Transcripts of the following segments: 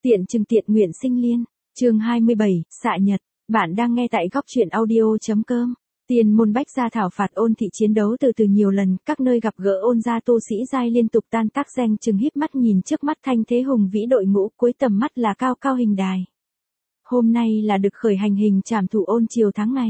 Tiện Trừng Tiện Nguyện Sinh Liên, chương 27, xạ nhật, bạn đang nghe tại góc truyện audio.com. Tiên môn bách gia thảo phạt ôn thị chiến đấu từ nhiều lần, các nơi gặp gỡ ôn gia tu sĩ giai liên tục tan tác danh chừng híp mắt nhìn trước mắt thanh thế hùng vĩ đội ngũ, cuối tầm mắt là cao cao hình đài. Hôm nay là được khởi hành hình trảm thủ ôn chiều tháng ngày.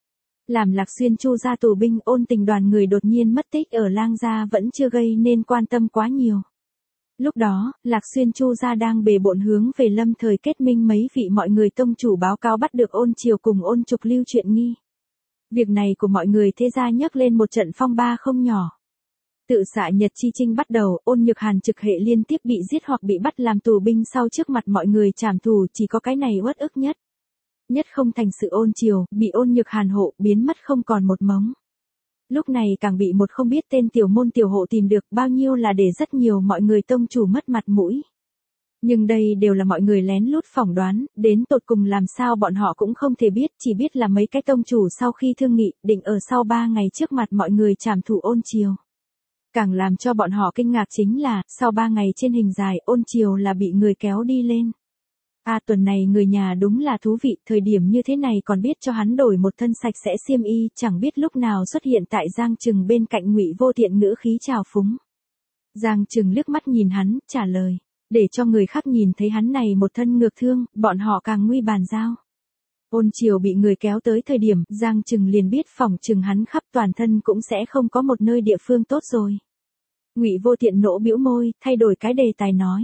Làm Lạc Xuyên Chu gia tù binh, ôn tình đoàn người đột nhiên mất tích ở Lang gia vẫn chưa gây nên quan tâm quá nhiều. Lúc đó, Lạc Xuyên Chu gia đang bề bộn hướng về Lâm Thời kết minh mấy vị mọi người tông chủ báo cáo bắt được ôn triều cùng ôn trục lưu chuyện nghi. Việc này của mọi người thế gia nhấc lên một trận phong ba không nhỏ. Tự xạ nhật chi chinh bắt đầu, ôn nhược hàn trực hệ liên tiếp bị giết hoặc bị bắt làm tù binh sau trước mặt mọi người trảm thù, chỉ có cái này uất ức nhất. Nhất không thành sự ôn triều, bị ôn nhược hàn hộ, biến mất không còn một mống. Lúc này càng bị một không biết tên tiểu môn tiểu hộ tìm được, bao nhiêu là để rất nhiều mọi người tông chủ mất mặt mũi. Nhưng đây đều là mọi người lén lút phỏng đoán, đến tột cùng làm sao bọn họ cũng không thể biết, chỉ biết là mấy cái tông chủ sau khi thương nghị, định ở sau 3 ngày trước mặt mọi người trảm thủ ôn triều. Càng làm cho bọn họ kinh ngạc chính là, sau 3 ngày trên hình dài, ôn triều là bị người kéo đi lên. Tuần này người nhà đúng là thú vị, thời điểm như thế này còn biết cho hắn đổi một thân sạch sẽ xiêm y, chẳng biết lúc nào xuất hiện tại Giang Trừng bên cạnh Ngụy Vô Tiện ngữ khí trào phúng. Giang Trừng liếc mắt nhìn hắn, trả lời, để cho người khác nhìn thấy hắn này một thân ngược thương, bọn họ càng nguy bàn giao. Ôn triều bị người kéo tới thời điểm, Giang Trừng liền biết phỏng chừng hắn khắp toàn thân cũng sẽ không có một nơi địa phương tốt rồi. Ngụy Vô Tiện nỗ bĩu môi, thay đổi cái đề tài nói.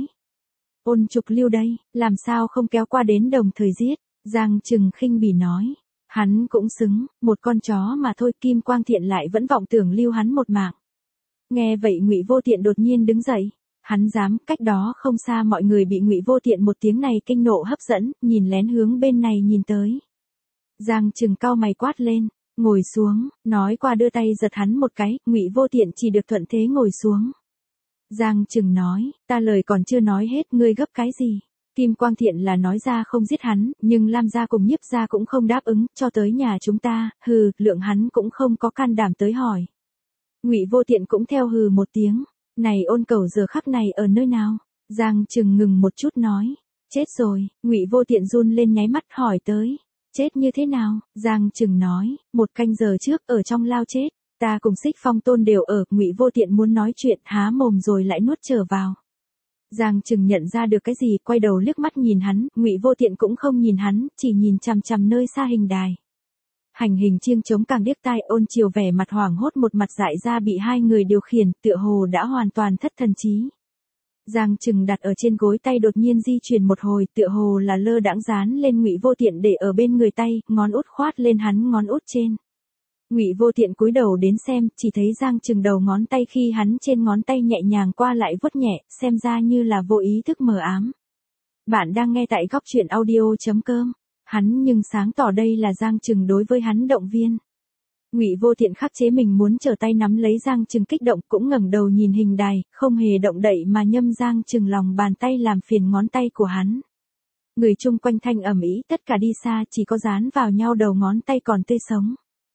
Ôn trục lưu đây, làm sao không kéo qua đến đồng thời giết, Giang Trừng khinh bỉ nói. Hắn cũng xứng, một con chó mà thôi, Kim Quang Thiện lại vẫn vọng tưởng lưu hắn một mạng. Nghe vậy Ngụy Vô Tiện đột nhiên đứng dậy, hắn dám, cách đó không xa mọi người bị Ngụy Vô Tiện một tiếng này kinh nộ hấp dẫn, nhìn lén hướng bên này nhìn tới. Giang Trừng cau mày quát lên, ngồi xuống, nói qua đưa tay giật hắn một cái, Ngụy Vô Tiện chỉ được thuận thế ngồi xuống. Giang Trừng nói, ta lời còn chưa nói hết, ngươi gấp cái gì? Kim Quang Thiện là nói ra không giết hắn, nhưng Lam gia cùng Nhiếp gia cũng không đáp ứng, cho tới nhà chúng ta, lượng hắn cũng không có can đảm tới hỏi. Ngụy Vô Tiện cũng theo hừ một tiếng, này ôn cầu giờ khắc này ở nơi nào? Giang Trừng ngừng một chút nói, chết rồi, Ngụy Vô Tiện run lên nháy mắt hỏi tới, chết như thế nào? Giang Trừng nói, 1 canh giờ trước ở trong lao chết. Ta cùng Xích Phong Tôn đều ở, Ngụy Vô Tiện muốn nói chuyện, há mồm rồi lại nuốt trở vào. Giang Trừng nhận ra được cái gì, quay đầu liếc mắt nhìn hắn, Ngụy Vô Tiện cũng không nhìn hắn, chỉ nhìn chằm chằm nơi xa hình đài. Hành hình chiêng trống càng điếc tai, ôn chiều vẻ mặt hoảng hốt một mặt dại ra bị 2 người điều khiển, tựa hồ đã hoàn toàn thất thần trí. Giang Trừng đặt ở trên gối tay đột nhiên di chuyển một hồi, tựa hồ là lơ đãng dán lên Ngụy Vô Tiện để ở bên người tay, ngón út khoát lên hắn ngón út trên. Ngụy Vô Tiện cúi đầu đến xem, chỉ thấy Giang Trừng đầu ngón tay khi hắn trên ngón tay nhẹ nhàng qua lại vuốt nhẹ, xem ra như là vô ý thức mờ ám. Bạn đang nghe tại góc truyện audio.com. Hắn nhưng sáng tỏ đây là Giang Trừng đối với hắn động viên. Ngụy Vô Tiện khắc chế mình muốn trở tay nắm lấy Giang Trừng kích động, cũng ngẩng đầu nhìn hình đài, không hề động đậy mà nhâm Giang Trừng lòng bàn tay làm phiền ngón tay của hắn. Người chung quanh thanh ầm ĩ, tất cả đi xa, chỉ có dán vào nhau đầu ngón tay còn tươi sống.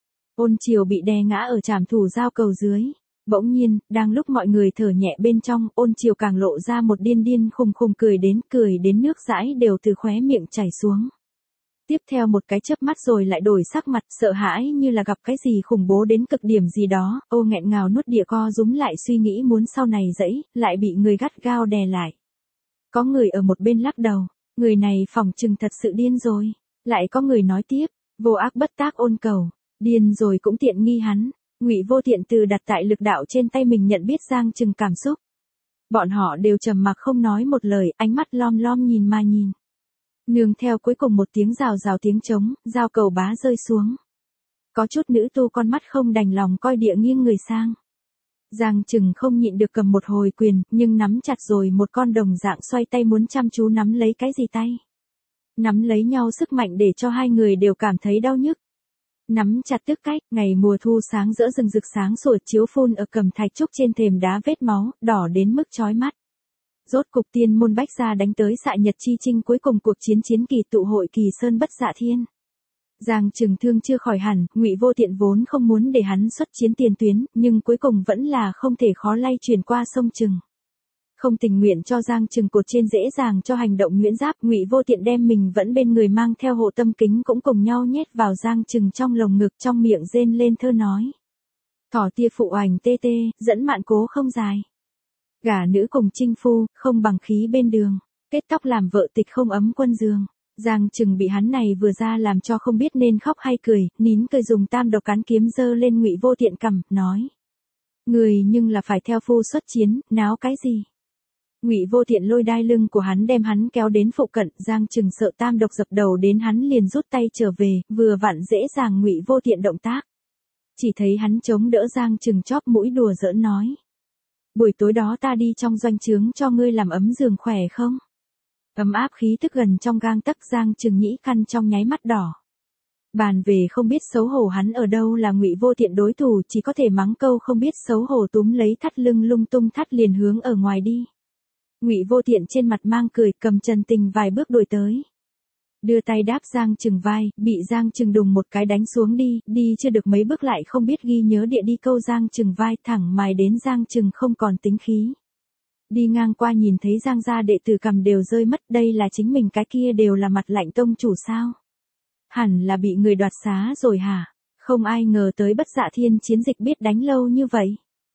Ôn triều bị đè ngã ở trảm thủ giao cầu dưới. Bỗng nhiên, đang lúc mọi người thở nhẹ bên trong, ôn triều càng lộ ra một điên điên khùng khùng cười đến nước dãi đều từ khóe miệng chảy xuống. Tiếp theo một cái chớp mắt rồi lại đổi sắc mặt, sợ hãi như là gặp cái gì khủng bố đến cực điểm gì đó, ô nghẹn ngào nuốt địa co rúm lại suy nghĩ muốn sau này dẫy, lại bị người gắt gao đè lại. Có người ở một bên lắc đầu, người này phỏng chừng thật sự điên rồi. Lại có người nói tiếp, vô ác bất tác ôn cầu. Điên rồi cũng tiện nghi hắn. Ngụy Vô Tiện từ đặt tại lực đạo trên tay mình nhận biết Giang Trừng cảm xúc. Bọn họ đều trầm mặc không nói một lời, ánh mắt lom lom nhìn mà nhìn. Nương theo cuối cùng một tiếng rào rào tiếng trống, giao cầu bá rơi xuống. Có chút nữ tu con mắt không đành lòng coi địa nghiêng người sang. Giang Trừng không nhịn được cầm một hồi quyền, nhưng nắm chặt rồi một con đồng dạng xoay tay muốn chăm chú nắm lấy cái gì tay. Nắm lấy nhau sức mạnh để cho 2 người đều cảm thấy đau nhức. Nắm chặt tức cách, ngày mùa thu sáng rỡ rừng rực sáng sủa chiếu phun ở cẩm thạch trúc trên thềm đá vết máu, đỏ đến mức chói mắt. Rốt cục tiên môn bách gia đánh tới xạ nhật chi chinh, cuối cùng cuộc chiến kỳ tụ hội Kỳ Sơn bất dạ thiên. Giang Trừng thương chưa khỏi hẳn, Ngụy Vô Tiện vốn không muốn để hắn xuất chiến tiền tuyến, nhưng cuối cùng vẫn là không thể khó lay chuyển qua sông Trừng. Không tình nguyện cho Giang Trừng cột trên dễ dàng cho hành động Nguyễn Giáp, Ngụy Vô Tiện đem mình vẫn bên người mang theo hộ tâm kính cũng cùng nhau nhét vào Giang Trừng trong lồng ngực, trong miệng rên lên thơ nói. Thỏ tia phụ oành tê tê, dẫn mạn cố không dài. Gả nữ cùng chinh phu, không bằng khí bên đường. Kết tóc làm vợ tịch không ấm quân giường. Giang Trừng bị hắn này vừa ra làm cho không biết nên khóc hay cười, nín cười dùng tam độc cán kiếm giơ lên Ngụy Vô Tiện cằm, nói. Người nhưng là phải theo phu xuất chiến, náo cái gì? Ngụy Vô Tiện lôi đai lưng của hắn đem hắn kéo đến phụ cận, Giang Trừng sợ tam độc dập đầu đến hắn liền rút tay trở về, vừa vặn dễ dàng Ngụy Vô Tiện động tác. Chỉ thấy hắn chống đỡ Giang Trừng chóp mũi đùa giỡn nói. Buổi tối đó ta đi trong doanh trướng cho ngươi làm ấm giường khỏe không? Ấm áp khí tức gần trong gang tấc, Giang Trừng nhĩ căn trong nháy mắt đỏ. Bàn về không biết xấu hổ hắn ở đâu là Ngụy Vô Tiện đối thủ, chỉ có thể mắng câu không biết xấu hổ, túm lấy thắt lưng lung tung thắt liền hướng ở ngoài đi. Ngụy Vô Tiện trên mặt mang cười, cầm Trần Tình vài bước đuổi tới. Đưa tay đáp Giang Trừng vai, bị Giang Trừng đùng một cái đánh xuống đi chưa được mấy bước lại không biết ghi nhớ địa đi câu Giang Trừng vai, thẳng mài đến Giang Trừng không còn tính khí. Đi ngang qua nhìn thấy Giang gia đệ tử cầm đều rơi mất, đây là chính mình cái kia đều là mặt lạnh tông chủ sao? Hẳn là bị người đoạt xá rồi hả? Không ai ngờ tới Bất Dạ Thiên chiến dịch biết đánh lâu như vậy.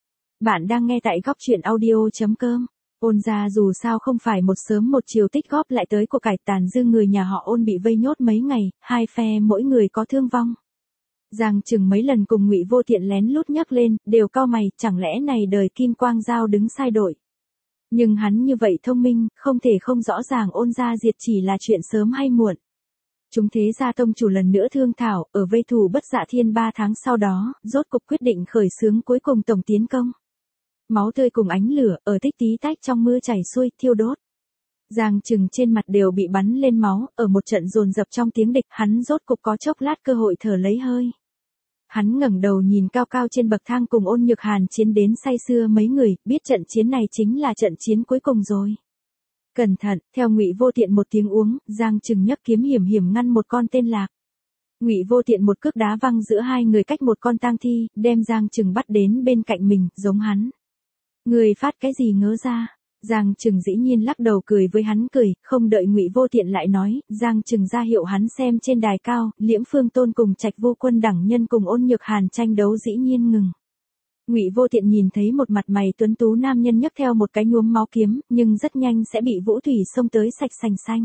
Bạn đang nghe tại góc truyện audio.com. Ôn gia dù sao không phải một sớm một chiều tích góp lại tới của cải, tàn dư người nhà họ Ôn bị vây nhốt mấy ngày, hai phe mỗi người có thương vong. Giang Trừng mấy lần cùng Ngụy Vô Tiện lén lút nhắc lên, đều cau mày, chẳng lẽ này đời Kim Quang Giao đứng sai đội. Nhưng hắn như vậy thông minh, không thể không rõ ràng Ôn gia diệt chỉ là chuyện sớm hay muộn. Chúng thế gia tông chủ lần nữa thương thảo, ở vây thù Bất Dạ Thiên 3 tháng sau đó, rốt cục quyết định khởi xướng cuối cùng tổng tiến công. Máu tươi cùng ánh lửa, ở tích tí tách trong mưa chảy xuôi, thiêu đốt. Giang Trừng trên mặt đều bị bắn lên máu, ở một trận dồn dập trong tiếng địch, hắn rốt cục có chốc lát cơ hội thở lấy hơi. Hắn ngẩng đầu nhìn cao cao trên bậc thang cùng Ôn Nhược Hàn chiến đến say sưa mấy người, biết trận chiến này chính là trận chiến cuối cùng rồi. Cẩn thận, theo Ngụy Vô Tiện một tiếng uống, Giang Trừng nhấc kiếm hiểm hiểm ngăn một con tên lạc. Ngụy Vô Tiện một cước đá văng giữa hai người cách một con tang thi, đem Giang Trừng bắt đến bên cạnh mình, giống hắn. Người phát cái gì ngớ ra? Giang Trừng dĩ nhiên lắc đầu cười với hắn cười, không đợi Ngụy Vô Tiện lại nói, Giang Trừng ra hiệu hắn xem trên đài cao, Liễm Phương Tôn cùng Trạch Vô Quân đẳng nhân cùng Ôn Nhược Hàn tranh đấu dĩ nhiên ngừng. Ngụy Vô Tiện nhìn thấy một mặt mày tuấn tú nam nhân nhấc theo một cái nhuốm máu kiếm, nhưng rất nhanh sẽ bị Vũ Thủy xông tới sạch sành xanh.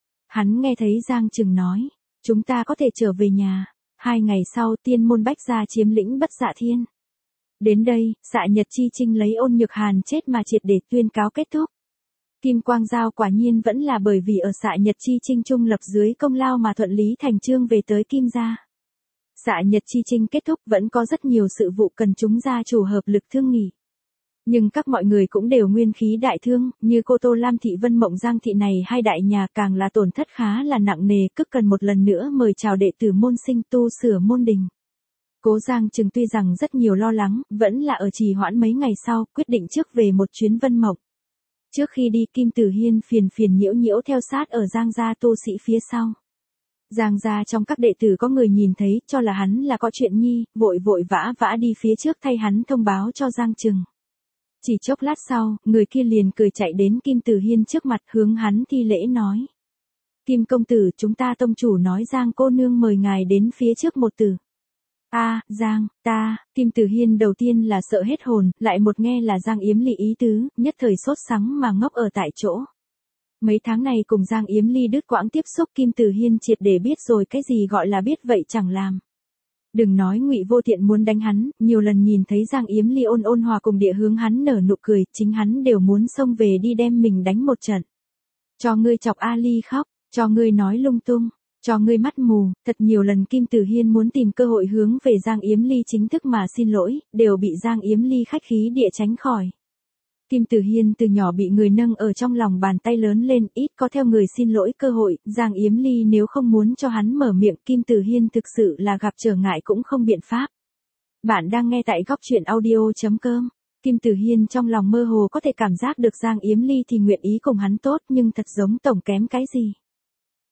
Hắn nghe thấy Giang Trừng nói, chúng ta có thể trở về nhà. 2 ngày sau Tiên môn Bách gia chiếm lĩnh Bất Dạ Thiên. Đến đây, Xạ Nhật Chi Trinh lấy Ôn Nhược Hàn chết mà triệt để tuyên cáo kết thúc. Kim Quang Giao quả nhiên vẫn là bởi vì ở Xạ Nhật Chi Trinh trung lập dưới công lao mà thuận lý thành chương về tới Kim gia. Xạ Nhật Chi Trinh kết thúc vẫn có rất nhiều sự vụ cần chúng gia chủ hợp lực thương nghị. Nhưng các mọi người cũng đều nguyên khí đại thương, như cô Tô Lam Thị Vân Mộng Giang Thị này hai đại nhà càng là tổn thất khá là nặng nề, cực cần một lần nữa mời chào đệ tử môn sinh tu sửa môn đình. Cố Giang Trừng tuy rằng rất nhiều lo lắng, vẫn là ở trì hoãn mấy ngày sau, quyết định trước về một chuyến Vân Mộng. Trước khi đi Kim Tử Hiên phiền nhiễu nhiễu theo sát ở Giang gia tu sĩ phía sau. Giang gia trong các đệ tử có người nhìn thấy, cho là hắn là có chuyện nhi, vội vã đi phía trước thay hắn thông báo cho Giang Trừng. Chỉ chốc lát sau, người kia liền cười chạy đến Kim Tử Hiên trước mặt hướng hắn thi lễ nói. Kim công tử, chúng ta tông chủ nói Giang cô nương mời ngài đến phía trước một từ. Giang, Kim Tử Hiên đầu tiên là sợ hết hồn, lại một nghe là Giang Yếm Ly ý tứ, nhất thời sốt sắng mà ngốc ở tại chỗ. Mấy tháng này cùng Giang Yếm Ly đứt quãng tiếp xúc, Kim Tử Hiên triệt để biết rồi cái gì gọi là biết vậy chẳng làm. Đừng nói Ngụy Vô Tiện muốn đánh hắn, nhiều lần nhìn thấy Giang Yếm Ly ôn hòa cùng địa hướng hắn nở nụ cười, chính hắn đều muốn xông về đi đem mình đánh một trận. Cho ngươi chọc A Ly khóc, cho ngươi nói lung tung, cho ngươi mắt mù, thật nhiều lần Kim Tử Hiên muốn tìm cơ hội hướng về Giang Yếm Ly chính thức mà xin lỗi, đều bị Giang Yếm Ly khách khí địa tránh khỏi. Kim Tử Hiên từ nhỏ bị người nâng ở trong lòng bàn tay lớn lên, ít có theo người xin lỗi cơ hội, Giang Yếm Ly nếu không muốn cho hắn mở miệng, Kim Tử Hiên thực sự là gặp trở ngại cũng không biện pháp. Bạn đang nghe tại góc truyện audio.com. Kim Tử Hiên trong lòng mơ hồ có thể cảm giác được Giang Yếm Ly thì nguyện ý cùng hắn tốt, nhưng thật giống tổng kém cái gì.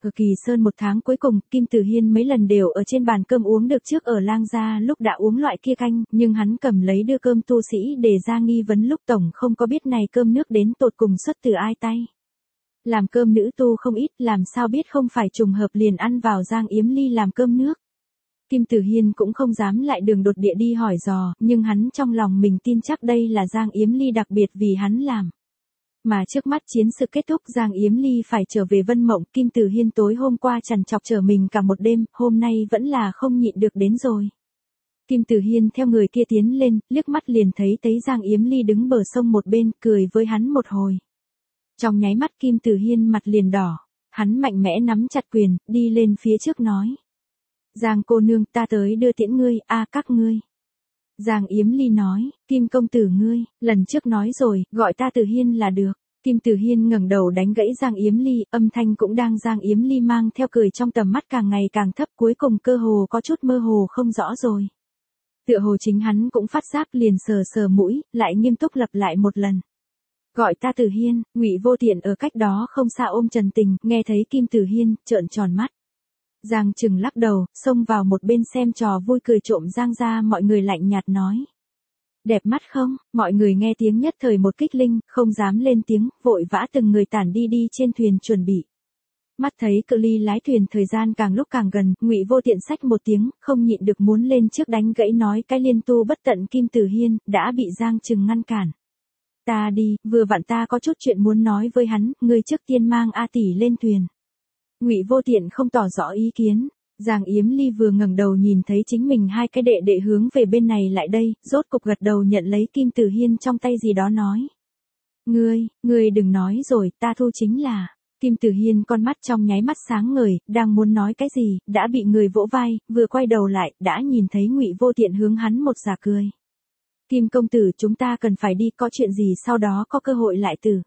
Ở Kỳ Sơn một tháng cuối cùng, Kim Tử Hiên mấy lần đều ở trên bàn cơm uống được trước ở Lang gia lúc đã uống loại kia canh, nhưng hắn cầm lấy đưa cơm tu sĩ để ra nghi vấn lúc tổng không có biết này cơm nước đến tột cùng xuất từ ai tay. Làm cơm nữ tu không ít, làm sao biết không phải trùng hợp liền ăn vào Giang Yếm Ly làm cơm nước. Kim Tử Hiên cũng không dám lại đường đột địa đi hỏi dò, nhưng hắn trong lòng mình tin chắc đây là Giang Yếm Ly đặc biệt vì hắn làm. Mà trước mắt chiến sự kết thúc, Giang Yếm Ly phải trở về Vân Mộng, Kim Tử Hiên tối hôm qua trằn trọc chờ mình cả một đêm, hôm nay vẫn là không nhịn được đến rồi. Kim Tử Hiên theo người kia tiến lên, liếc mắt liền thấy Giang Yếm Ly đứng bờ sông một bên, cười với hắn một hồi. Trong nháy mắt Kim Tử Hiên mặt liền đỏ, hắn mạnh mẽ nắm chặt quyền, đi lên phía trước nói. Giang cô nương, ta tới đưa tiễn ngươi, các ngươi. Giang Yếm Ly nói, Kim công tử ngươi, lần trước nói rồi, gọi ta Tử Hiên là được. Kim Tử Hiên ngẩng đầu đánh gãy Giang Yếm Ly, âm thanh cũng đang Giang Yếm Ly mang theo cười trong tầm mắt càng ngày càng thấp, cuối cùng cơ hồ có chút mơ hồ không rõ rồi. Tựa hồ chính hắn cũng phát giác, liền sờ sờ mũi, lại nghiêm túc lặp lại một lần. Gọi ta Tử Hiên. Ngụy Vô Tiện ở cách đó không xa ôm Trần Tình, nghe thấy Kim Tử Hiên, trợn tròn mắt. Giang Trừng lắc đầu, xông vào một bên xem trò vui cười trộm Giang ra, mọi người lạnh nhạt nói. Đẹp mắt không? Mọi người nghe tiếng nhất thời một kích linh, không dám lên tiếng, vội vã từng người tản đi trên thuyền chuẩn bị. Mắt thấy cự ly lái thuyền thời gian càng lúc càng gần, Ngụy Vô Tiện xách một tiếng, không nhịn được muốn lên trước đánh gãy nói cái liên tu bất tận Kim Tử Hiên, đã bị Giang Trừng ngăn cản. Ta đi, vừa vặn ta có chút chuyện muốn nói với hắn, ngươi trước tiên mang A tỷ lên thuyền. Ngụy Vô Tiện không tỏ rõ ý kiến. Giang Yếm Ly vừa ngẩng đầu nhìn thấy chính mình hai cái đệ đệ hướng về bên này lại đây, rốt cục gật đầu nhận lấy Kim Tử Hiên trong tay gì đó nói. Ngươi đừng nói rồi, ta thu chính là. Kim Tử Hiên con mắt trong nháy mắt sáng ngời, đang muốn nói cái gì, đã bị người vỗ vai, vừa quay đầu lại, đã nhìn thấy Ngụy Vô Tiện hướng hắn một giả cười. Kim công tử, chúng ta cần phải đi, có chuyện gì sau đó có cơ hội lại từ.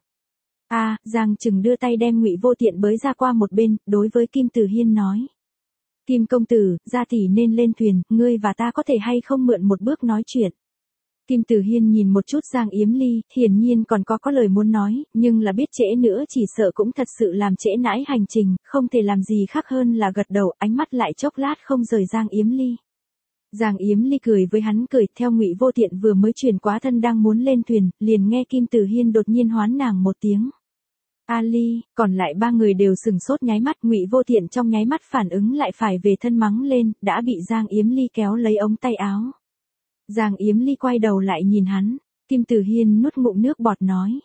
Giang Trừng đưa tay đem Ngụy Vô Tiện bới ra qua một bên, đối với Kim Tử Hiên nói. Kim công tử, gia tỷ nên lên thuyền, ngươi và ta có thể hay không mượn một bước nói chuyện. Kim Tử Hiên nhìn một chút Giang Yếm Ly, hiển nhiên còn có lời muốn nói, nhưng là biết trễ nữa chỉ sợ cũng thật sự làm trễ nãi hành trình, không thể làm gì khác hơn là gật đầu, ánh mắt lại chốc lát không rời Giang Yếm Ly. Giang Yếm Ly cười với hắn cười, theo Ngụy Vô Tiện vừa mới chuyển quá thân đang muốn lên thuyền, liền nghe Kim Tử Hiên đột nhiên hoán nàng một tiếng. Ali, còn lại ba người đều sừng sốt nháy mắt, Ngụy Vô Tiện trong nháy mắt phản ứng lại phải về thân mắng lên, đã bị Giang Yếm Ly kéo lấy ống tay áo. Giang Yếm Ly quay đầu lại nhìn hắn, Kim Tử Hiên nuốt ngụm nước bọt nói,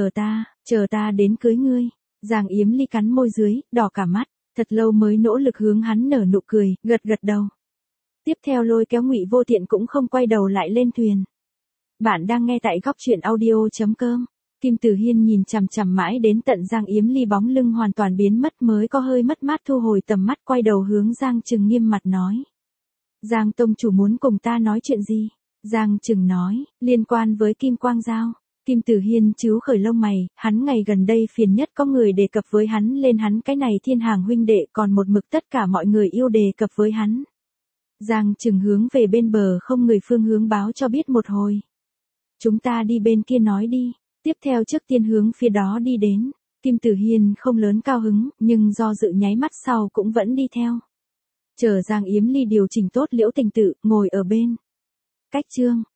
chờ ta đến cưới ngươi. Giang Yếm Ly cắn môi dưới, đỏ cả mắt, thật lâu mới nỗ lực hướng hắn nở nụ cười, gật đầu. Tiếp theo lôi kéo Ngụy Vô Tiện cũng không quay đầu lại lên thuyền. Bạn đang nghe tại góc truyện audio.com. Kim Tử Hiên nhìn chằm chằm mãi đến tận Giang Yếm Ly bóng lưng hoàn toàn biến mất mới có hơi mất mát thu hồi tầm mắt, quay đầu hướng Giang Trừng nghiêm mặt nói. Giang tông chủ muốn cùng ta nói chuyện gì? Giang Trừng nói, liên quan với Kim Quang Giao. Kim Tử Hiên chíu khởi lông mày, hắn ngày gần đây phiền nhất có người đề cập với hắn lên hắn cái này thiên hàng huynh đệ, còn một mực tất cả mọi người yêu đề cập với hắn. Giang Trừng hướng về bên bờ không người phương hướng báo cho biết một hồi. Chúng ta đi bên kia nói đi. Tiếp theo trước tiên hướng phía đó đi đến. Kim Tử Hiên không lớn cao hứng, nhưng do dự nháy mắt sau cũng vẫn đi theo. Chờ Giang Yếm Ly điều chỉnh tốt Liễu Tình Tự, ngồi ở bên. Cách chương.